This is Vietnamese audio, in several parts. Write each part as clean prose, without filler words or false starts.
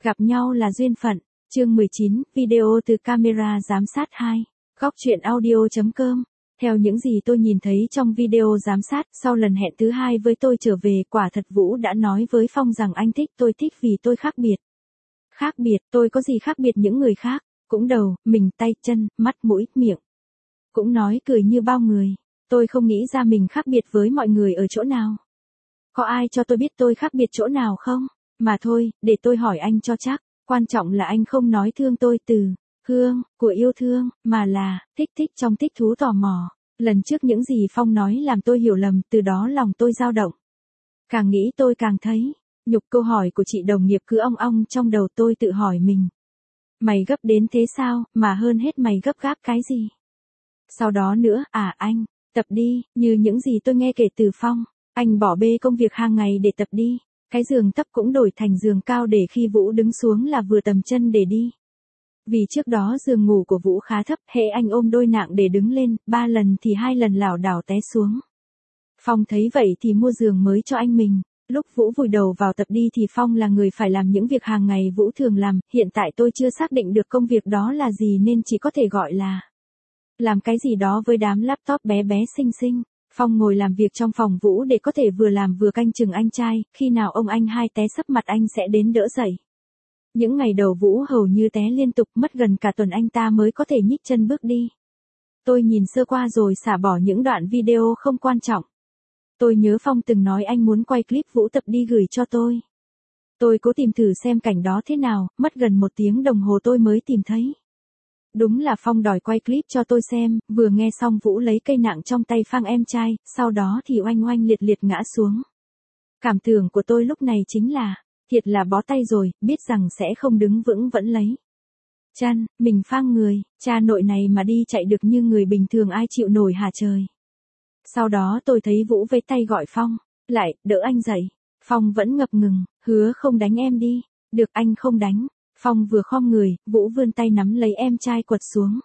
Gặp nhau là duyên phận. Chương 19, video từ camera giám sát 2. Góc truyện audio.com. Theo những gì tôi nhìn thấy trong video giám sát, sau lần hẹn thứ hai với tôi trở về, quả thật Vũ đã nói với Phong rằng anh thích tôi vì tôi khác biệt. Khác biệt, tôi có gì khác biệt những người khác, cũng đầu, mình, tay, chân, mắt, mũi, miệng. Cũng nói cười như bao người, tôi không nghĩ ra mình khác biệt với mọi người ở chỗ nào. Có ai cho tôi biết tôi khác biệt chỗ nào không? Mà thôi, để tôi hỏi anh cho chắc, quan trọng là anh không nói thương tôi từ hương của yêu thương, mà là thích trong thích thú tò mò. Lần trước những gì Phong nói làm tôi hiểu lầm, từ đó lòng tôi dao động. Càng nghĩ tôi càng thấy nhục. Câu hỏi của chị đồng nghiệp cứ ong ong trong đầu tôi, tự hỏi mình. Mày gấp đến thế sao, mà hơn hết mày gấp gáp cái gì? Sau đó nữa, anh, tập đi, như những gì tôi nghe kể từ Phong. Anh bỏ bê công việc hàng ngày để tập đi. Cái giường thấp cũng đổi thành giường cao để khi Vũ đứng xuống là vừa tầm chân để đi. Vì trước đó giường ngủ của Vũ khá thấp, hễ anh ôm đôi nạng để đứng lên, 3 lần thì 2 lần lảo đảo té xuống. Phong thấy vậy thì mua giường mới cho anh mình. Lúc Vũ vùi đầu vào tập đi thì Phong là người phải làm những việc hàng ngày Vũ thường làm. Hiện tại tôi chưa xác định được công việc đó là gì nên chỉ có thể gọi là làm cái gì đó với đám laptop bé bé xinh xinh. Phong ngồi làm việc trong phòng Vũ để có thể vừa làm vừa canh chừng anh trai, khi nào ông anh hai té sấp mặt anh sẽ đến đỡ dậy. Những ngày đầu Vũ hầu như té liên tục, mất gần cả tuần anh ta mới có thể nhích chân bước đi. Tôi nhìn sơ qua rồi xả bỏ những đoạn video không quan trọng. Tôi nhớ Phong từng nói anh muốn quay clip Vũ tập đi gửi cho tôi. Tôi cố tìm thử xem cảnh đó thế nào, mất gần 1 tiếng đồng hồ tôi mới tìm thấy. Đúng là Phong đòi quay clip cho tôi xem, vừa nghe xong Vũ lấy cây nạng trong tay phang em trai, sau đó thì oanh oanh liệt liệt ngã xuống. Cảm tưởng của tôi lúc này chính là, thiệt là bó tay rồi, biết rằng sẽ không đứng vững vẫn lấy chân, mình phang người, cha nội này mà đi chạy được như người bình thường ai chịu nổi hả trời. Sau đó tôi thấy Vũ vẫy tay gọi Phong, lại, đỡ anh dậy. Phong vẫn ngập ngừng, hứa không đánh em đi, được anh không đánh. Phong vừa khom người, Vũ vươn tay nắm lấy em trai quật xuống.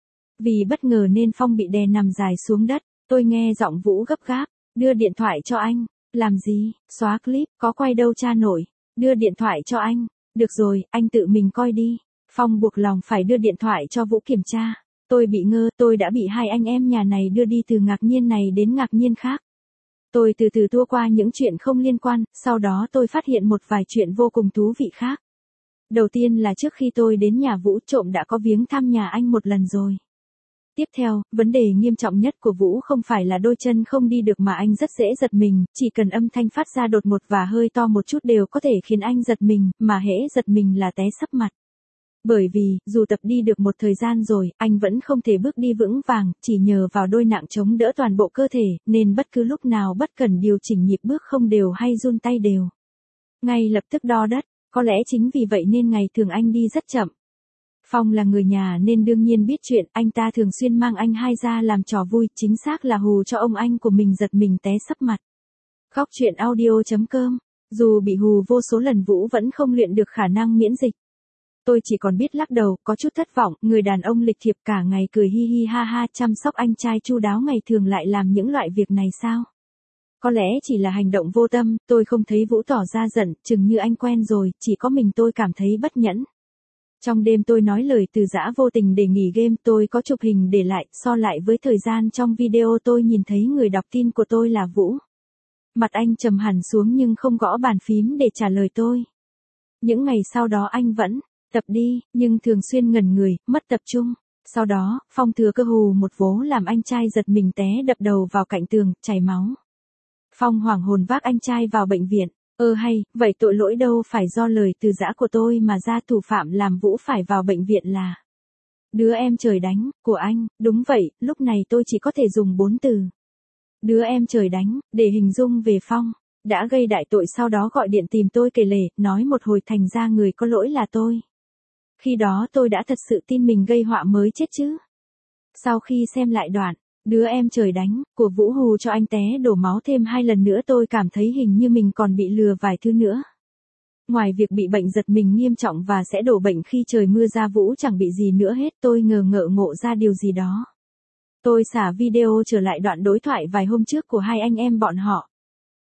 Vì bất ngờ nên Phong bị đè nằm dài xuống đất, tôi nghe giọng Vũ gấp gáp, đưa điện thoại cho anh. Làm gì, xóa clip, có quay đâu cha nội, đưa điện thoại cho anh. Được rồi, anh tự mình coi đi. Phong buộc lòng phải đưa điện thoại cho Vũ kiểm tra. Tôi bị ngơ, tôi đã bị hai anh em nhà này đưa đi từ ngạc nhiên này đến ngạc nhiên khác. Tôi từ từ tua qua những chuyện không liên quan, sau đó tôi phát hiện một vài chuyện vô cùng thú vị khác. Đầu tiên là trước khi tôi đến nhà Vũ, trộm đã có viếng thăm nhà anh một lần rồi. Tiếp theo, vấn đề nghiêm trọng nhất của Vũ không phải là đôi chân không đi được mà anh rất dễ giật mình, chỉ cần âm thanh phát ra đột ngột và hơi to một chút đều có thể khiến anh giật mình, mà hễ giật mình là té sấp mặt. Bởi vì, dù tập đi được một thời gian rồi, anh vẫn không thể bước đi vững vàng, chỉ nhờ vào đôi nạng chống đỡ toàn bộ cơ thể, nên bất cứ lúc nào bất cần điều chỉnh nhịp bước không đều hay run tay đều. Ngay lập tức đo đất, có lẽ chính vì vậy nên ngày thường anh đi rất chậm. Phong là người nhà nên đương nhiên biết chuyện, anh ta thường xuyên mang anh hai ra làm trò vui, chính xác là hù cho ông anh của mình giật mình té sấp mặt. Góc truyện audio.com. Dù bị hù vô số lần Vũ vẫn không luyện được khả năng miễn dịch. Tôi chỉ còn biết lắc đầu, có chút thất vọng, người đàn ông lịch thiệp cả ngày cười hi hi ha ha chăm sóc anh trai chu đáo ngày thường lại làm những loại việc này sao? Có lẽ chỉ là hành động vô tâm, tôi không thấy Vũ tỏ ra giận, chừng như anh quen rồi, chỉ có mình tôi cảm thấy bất nhẫn. Trong đêm tôi nói lời từ giã vô tình để nghỉ game, tôi có chụp hình để lại, so lại với thời gian trong video tôi nhìn thấy người đọc tin của tôi là Vũ. Mặt anh trầm hẳn xuống nhưng không gõ bàn phím để trả lời tôi. Những ngày sau đó anh vẫn tập đi, nhưng thường xuyên ngẩn người, mất tập trung. Sau đó, Phong thừa cơ hù một vố làm anh trai giật mình té đập đầu vào cạnh tường, chảy máu. Phong hoảng hồn vác anh trai vào bệnh viện. Hay, vậy tội lỗi đâu phải do lời từ giã của tôi mà ra, thủ phạm làm Vũ phải vào bệnh viện là đứa em trời đánh, của anh. Đúng vậy, lúc này tôi chỉ có thể dùng 4 từ. Đứa em trời đánh, để hình dung về Phong. Đã gây đại tội, sau đó gọi điện tìm tôi kể lể, nói một hồi thành ra người có lỗi là tôi. Khi đó tôi đã thật sự tin mình gây họa mới chết chứ. Sau khi xem lại đoạn đứa em trời đánh của Vũ hù cho anh té đổ máu thêm 2 lần nữa, tôi cảm thấy hình như mình còn bị lừa vài thứ nữa. Ngoài việc bị bệnh giật mình nghiêm trọng và sẽ đổ bệnh khi trời mưa ra, Vũ chẳng bị gì nữa hết. Tôi ngộ ra điều gì đó. Tôi xả video trở lại đoạn đối thoại vài hôm trước của hai anh em bọn họ.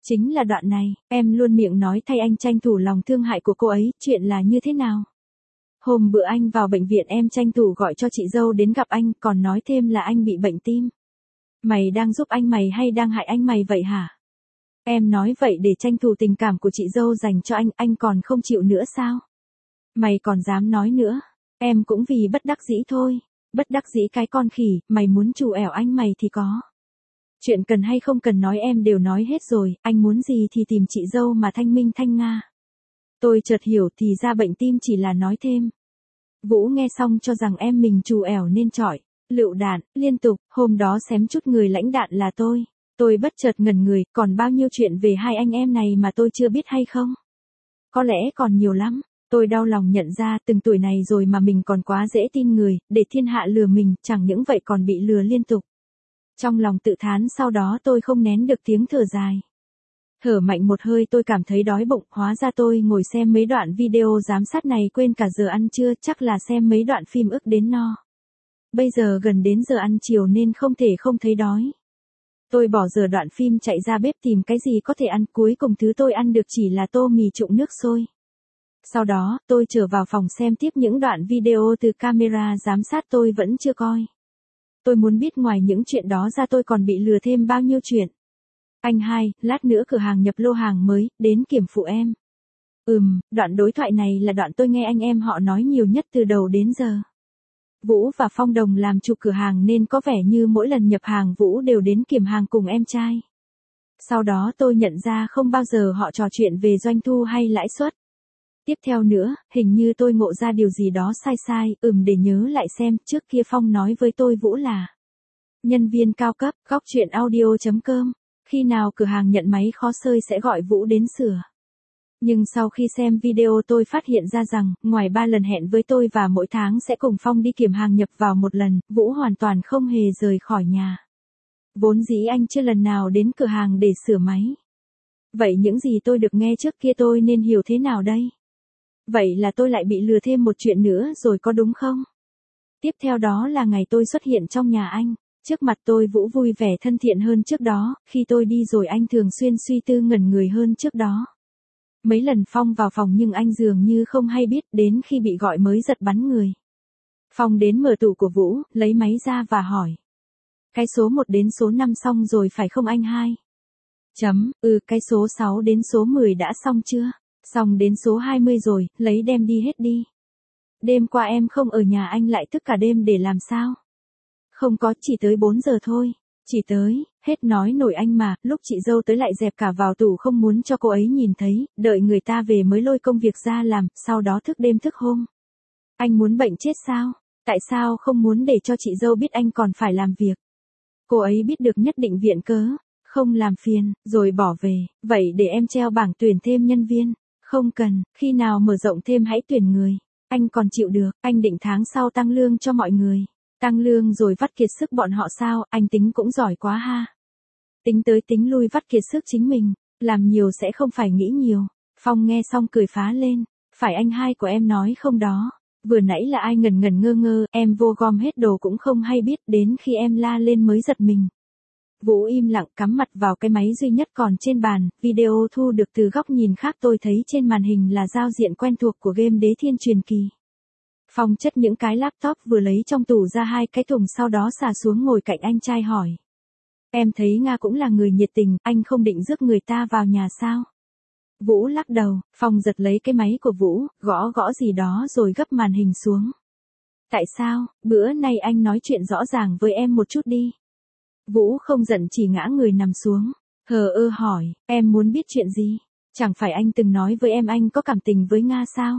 Chính là đoạn này, em luôn miệng nói thay anh tranh thủ lòng thương hại của cô ấy, chuyện là như thế nào? Hôm bữa anh vào bệnh viện em tranh thủ gọi cho chị dâu đến gặp anh, còn nói thêm là anh bị bệnh tim. Mày đang giúp anh mày hay đang hại anh mày vậy hả? Em nói vậy để tranh thủ tình cảm của chị dâu dành cho anh còn không chịu nữa sao? Mày còn dám nói nữa, em cũng vì bất đắc dĩ thôi. Bất đắc dĩ cái con khỉ, mày muốn trù ẻo anh mày thì có. Chuyện cần hay không cần nói em đều nói hết rồi, anh muốn gì thì tìm chị dâu mà thanh minh thanh nga. Tôi chợt hiểu thì ra bệnh tim chỉ là nói thêm. Vũ nghe xong cho rằng em mình trù ẻo nên chọi, lựu đạn, liên tục, hôm đó xém chút người lãnh đạn là tôi. Tôi bất chợt ngẩn người, còn bao nhiêu chuyện về hai anh em này mà tôi chưa biết hay không? Có lẽ còn nhiều lắm. Tôi đau lòng nhận ra từng tuổi này rồi mà mình còn quá dễ tin người, để thiên hạ lừa mình, chẳng những vậy còn bị lừa liên tục. Trong lòng tự thán sau đó tôi không nén được tiếng thở dài. Thở mạnh một hơi tôi cảm thấy đói bụng, hóa ra tôi ngồi xem mấy đoạn video giám sát này quên cả giờ ăn trưa, chắc là xem mấy đoạn phim ức đến no. Bây giờ gần đến giờ ăn chiều nên không thể không thấy đói. Tôi bỏ giờ đoạn phim chạy ra bếp tìm cái gì có thể ăn, cuối cùng thứ tôi ăn được chỉ là tô mì trụng nước sôi. Sau đó, tôi trở vào phòng xem tiếp những đoạn video từ camera giám sát tôi vẫn chưa coi. Tôi muốn biết ngoài những chuyện đó ra tôi còn bị lừa thêm bao nhiêu chuyện. Anh hai, lát nữa cửa hàng nhập lô hàng mới, đến kiểm phụ em. Đoạn đối thoại này là đoạn tôi nghe anh em họ nói nhiều nhất từ đầu đến giờ. Vũ và Phong đồng làm chủ cửa hàng nên có vẻ như mỗi lần nhập hàng Vũ đều đến kiểm hàng cùng em trai. Sau đó tôi nhận ra không bao giờ họ trò chuyện về doanh thu hay lãi suất. Tiếp theo nữa, hình như tôi ngộ ra điều gì đó sai, để nhớ lại xem, trước kia Phong nói với tôi Vũ là nhân viên cao cấp, góc truyện audio.com, khi nào cửa hàng nhận máy khó sơi sẽ gọi Vũ đến sửa. Nhưng sau khi xem video tôi phát hiện ra rằng, ngoài 3 lần hẹn với tôi và mỗi tháng sẽ cùng Phong đi kiểm hàng nhập vào một lần, Vũ hoàn toàn không hề rời khỏi nhà. Vốn dĩ anh chưa lần nào đến cửa hàng để sửa máy. Vậy những gì tôi được nghe trước kia tôi nên hiểu thế nào đây? Vậy là tôi lại bị lừa thêm một chuyện nữa rồi có đúng không? Tiếp theo đó là ngày tôi xuất hiện trong nhà anh. Trước mặt tôi Vũ vui vẻ thân thiện hơn trước đó, khi tôi đi rồi anh thường xuyên suy tư ngẩn người hơn trước đó. Mấy lần Phong vào phòng nhưng anh dường như không hay biết, đến khi bị gọi mới giật bắn người. Phong đến mở tủ của Vũ, lấy máy ra và hỏi. Cái số 1 đến số 5 xong rồi phải không anh hai? Cái số 6 đến số 10 đã xong chưa? Xong đến số 20 rồi, lấy đem đi hết đi. Đêm qua em không ở nhà anh lại thức cả đêm để làm sao? Không có, chỉ tới 4 giờ thôi. Chỉ tới, hết nói nổi anh mà, lúc chị dâu tới lại dẹp cả vào tủ không muốn cho cô ấy nhìn thấy, đợi người ta về mới lôi công việc ra làm, sau đó thức đêm thức hôm. Anh muốn bệnh chết sao? Tại sao không muốn để cho chị dâu biết anh còn phải làm việc? Cô ấy biết được nhất định viện cớ, không làm phiền, rồi bỏ về, vậy để em treo bảng tuyển thêm nhân viên. Không cần, khi nào mở rộng thêm hãy tuyển người. Anh còn chịu được, anh định tháng sau tăng lương cho mọi người. Tăng lương rồi vắt kiệt sức bọn họ sao, anh tính cũng giỏi quá ha. Tính tới tính lui vắt kiệt sức chính mình, làm nhiều sẽ không phải nghĩ nhiều. Phong nghe xong cười phá lên, phải anh hai của em nói không đó. Vừa nãy là ai ngần ngần ngơ ngơ, em vô gom hết đồ cũng không hay biết, đến khi em la lên mới giật mình. Vũ im lặng cắm mặt vào cái máy duy nhất còn trên bàn, video thu được từ góc nhìn khác tôi thấy trên màn hình là giao diện quen thuộc của game Đế Thiên Truyền Kỳ. Phong chất những cái laptop vừa lấy trong tủ ra 2 cái thùng sau đó xả xuống ngồi cạnh anh trai hỏi. Em thấy Nga cũng là người nhiệt tình, anh không định rước người ta vào nhà sao? Vũ lắc đầu, Phong giật lấy cái máy của Vũ, gõ gì đó rồi gấp màn hình xuống. Tại sao, bữa nay anh nói chuyện rõ ràng với em một chút đi. Vũ không giận chỉ ngã người nằm xuống, hờ ơ hỏi, em muốn biết chuyện gì? Chẳng phải anh từng nói với em anh có cảm tình với Nga sao?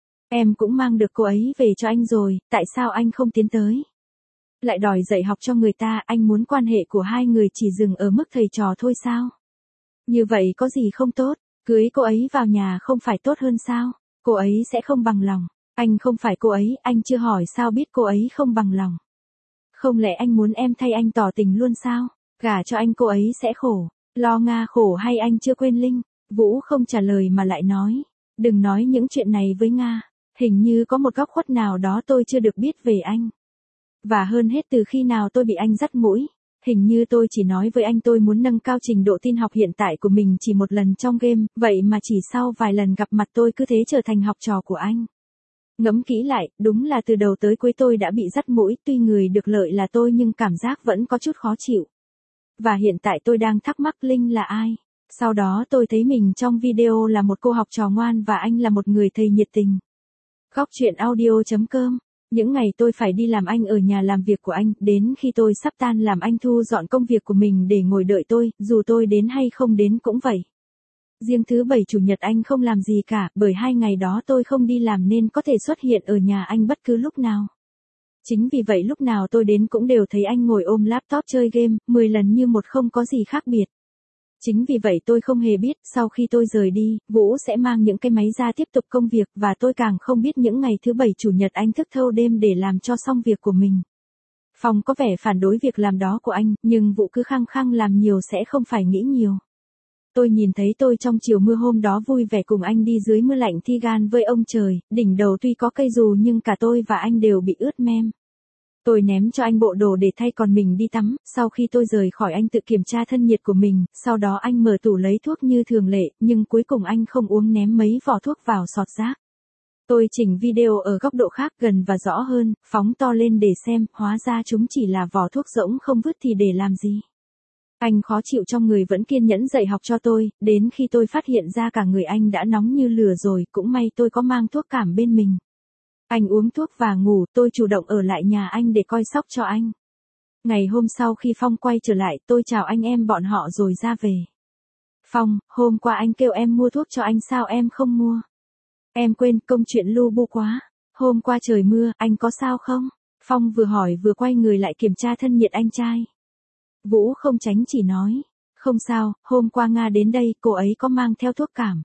Em cũng mang được cô ấy về cho anh rồi, tại sao anh không tiến tới? Lại đòi dạy học cho người ta, anh muốn quan hệ của hai người chỉ dừng ở mức thầy trò thôi sao? Như vậy có gì không tốt, cưới cô ấy vào nhà không phải tốt hơn sao? Cô ấy sẽ không bằng lòng, anh không phải cô ấy, anh chưa hỏi sao biết cô ấy không bằng lòng. Không lẽ anh muốn em thay anh tỏ tình luôn sao? Gả cho anh cô ấy sẽ khổ, lo Nga khổ hay anh chưa quên Linh? Vũ không trả lời mà lại nói, đừng nói những chuyện này với Nga, hình như có một góc khuất nào đó tôi chưa được biết về anh. Và hơn hết từ khi nào tôi bị anh dắt mũi, Hình như tôi chỉ nói với anh tôi muốn nâng cao trình độ tin học hiện tại của mình chỉ một lần trong game, vậy mà chỉ sau vài lần gặp mặt tôi cứ thế trở thành học trò của anh. Ngẫm kỹ lại, đúng là từ đầu tới cuối tôi đã bị dắt mũi, tuy người được lợi là tôi nhưng cảm giác vẫn có chút khó chịu. Và hiện tại tôi đang thắc mắc Linh là ai. Sau đó tôi thấy mình trong video là một cô học trò ngoan và anh là một người thầy nhiệt tình. Góc chuyện audio.com. Những ngày tôi phải đi làm anh ở nhà làm việc của anh, đến khi tôi sắp tan làm anh thu dọn công việc của mình để ngồi đợi tôi, dù tôi đến hay không đến cũng vậy. Riêng thứ bảy chủ nhật anh không làm gì cả, bởi 2 ngày đó tôi không đi làm nên có thể xuất hiện ở nhà anh bất cứ lúc nào. Chính vì vậy lúc nào tôi đến cũng đều thấy anh ngồi ôm laptop chơi game, 10 lần như một không có gì khác biệt. Chính vì vậy tôi không hề biết, sau khi tôi rời đi, Vũ sẽ mang những cái máy ra tiếp tục công việc và tôi càng không biết những ngày thứ bảy chủ nhật anh thức thâu đêm để làm cho xong việc của mình. Phong có vẻ phản đối việc làm đó của anh, nhưng Vũ cứ khăng khăng làm nhiều sẽ không phải nghĩ nhiều. Tôi nhìn thấy tôi trong chiều mưa hôm đó vui vẻ cùng anh đi dưới mưa lạnh thi gan với ông trời, đỉnh đầu tuy có cây dù nhưng cả tôi và anh đều bị ướt mem. Tôi ném cho anh bộ đồ để thay còn mình đi tắm, sau khi tôi rời khỏi anh tự kiểm tra thân nhiệt của mình, sau đó anh mở tủ lấy thuốc như thường lệ, nhưng cuối cùng anh không uống ném mấy vỏ thuốc vào sọt rác. Tôi chỉnh video ở góc độ khác gần và rõ hơn, phóng to lên để xem, hóa ra chúng chỉ là vỏ thuốc rỗng không vứt thì để làm gì. Anh khó chịu trong người vẫn kiên nhẫn dạy học cho tôi, đến khi tôi phát hiện ra cả người anh đã nóng như lửa rồi, cũng may tôi có mang thuốc cảm bên mình. Anh uống thuốc và ngủ, tôi chủ động ở lại nhà anh để coi sóc cho anh. Ngày hôm sau khi Phong quay trở lại, tôi chào anh em bọn họ rồi ra về. Phong, hôm qua anh kêu em mua thuốc cho anh sao em không mua? Em quên, công chuyện lu bu quá. Hôm qua trời mưa, anh có sao không? Phong vừa hỏi vừa quay người lại kiểm tra thân nhiệt anh trai. Vũ không tránh chỉ nói. Không sao, hôm qua Nga đến đây, cô ấy có mang theo thuốc cảm.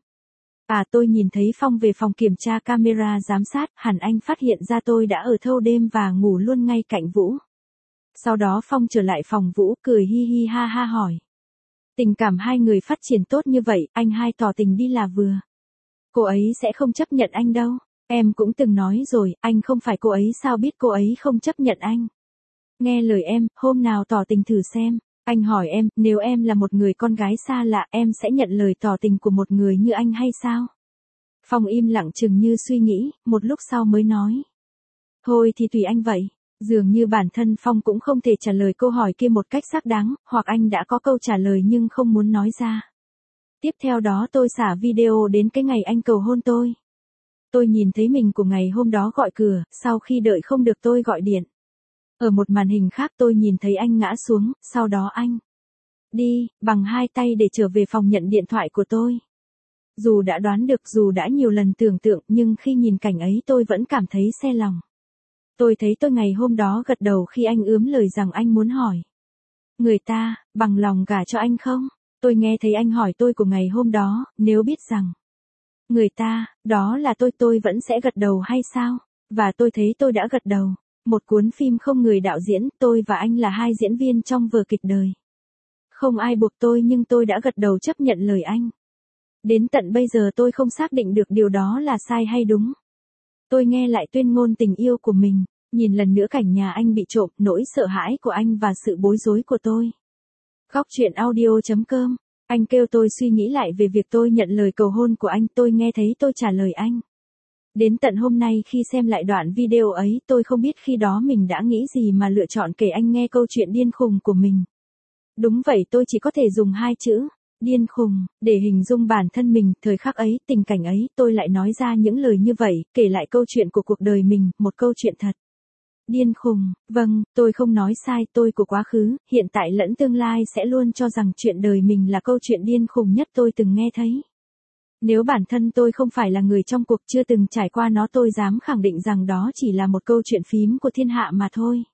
Tôi nhìn thấy Phong về phòng kiểm tra camera giám sát, hẳn anh phát hiện ra tôi đã ở thâu đêm và ngủ luôn ngay cạnh Vũ. Sau đó Phong trở lại phòng Vũ, cười hi hi ha ha hỏi. Tình cảm hai người phát triển tốt như vậy, anh hai tỏ tình đi là vừa. Cô ấy sẽ không chấp nhận anh đâu. Em cũng từng nói rồi, anh không phải cô ấy sao biết cô ấy không chấp nhận anh. Nghe lời em, hôm nào tỏ tình thử xem. Anh hỏi em, nếu em là một người con gái xa lạ, em sẽ nhận lời tỏ tình của một người như anh hay sao? Phong im lặng chừng như suy nghĩ, một lúc sau mới nói. Thôi thì tùy anh vậy. Dường như bản thân Phong cũng không thể trả lời câu hỏi kia một cách xác đáng, hoặc anh đã có câu trả lời nhưng không muốn nói ra. Tiếp theo đó tôi xả video đến cái ngày anh cầu hôn tôi. Tôi nhìn thấy mình của ngày hôm đó gọi cửa, sau khi đợi không được tôi gọi điện. Ở một màn hình khác tôi nhìn thấy anh ngã xuống, sau đó anh đi, bằng 2 tay để trở về phòng nhận điện thoại của tôi. Dù đã đoán được, dù đã nhiều lần tưởng tượng, nhưng khi nhìn cảnh ấy tôi vẫn cảm thấy se lòng. Tôi thấy tôi ngày hôm đó gật đầu khi anh ướm lời rằng anh muốn hỏi. Người ta, bằng lòng gả cho anh không? Tôi nghe thấy anh hỏi tôi của ngày hôm đó, nếu biết rằng người ta, đó là tôi vẫn sẽ gật đầu hay sao? Và tôi thấy tôi đã gật đầu. Một cuốn phim không người đạo diễn, tôi và anh là 2 diễn viên trong vở kịch đời. Không ai buộc tôi nhưng tôi đã gật đầu chấp nhận lời anh. Đến tận bây giờ tôi không xác định được điều đó là sai hay đúng. Tôi nghe lại tuyên ngôn tình yêu của mình, nhìn lần nữa cảnh nhà anh bị trộm, nỗi sợ hãi của anh và sự bối rối của tôi. Góc chuyện audio.com. Anh kêu tôi suy nghĩ lại về việc tôi nhận lời cầu hôn của anh, tôi nghe thấy tôi trả lời anh. Đến tận hôm nay khi xem lại đoạn video ấy, tôi không biết khi đó mình đã nghĩ gì mà lựa chọn kể anh nghe câu chuyện điên khùng của mình. Đúng vậy, tôi chỉ có thể dùng 2 chữ, điên khùng, để hình dung bản thân mình, thời khắc ấy, tình cảnh ấy, tôi lại nói ra những lời như vậy, kể lại câu chuyện của cuộc đời mình, một câu chuyện thật. Điên khùng, vâng, tôi không nói sai, tôi của quá khứ, hiện tại lẫn tương lai sẽ luôn cho rằng chuyện đời mình là câu chuyện điên khùng nhất tôi từng nghe thấy. Nếu bản thân tôi không phải là người trong cuộc chưa từng trải qua nó, tôi dám khẳng định rằng đó chỉ là một câu chuyện phím của thiên hạ mà thôi.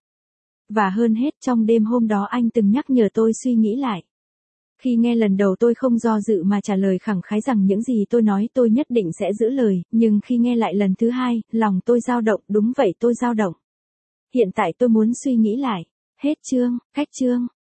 Và hơn hết, trong đêm hôm đó anh từng nhắc nhở tôi suy nghĩ lại. Khi nghe lần đầu tôi không do dự mà trả lời khẳng khái rằng những gì tôi nói tôi nhất định sẽ giữ lời, nhưng khi nghe lại lần thứ 2, lòng tôi dao động, đúng vậy tôi dao động. Hiện tại tôi muốn suy nghĩ lại. Hết chương, cách chương.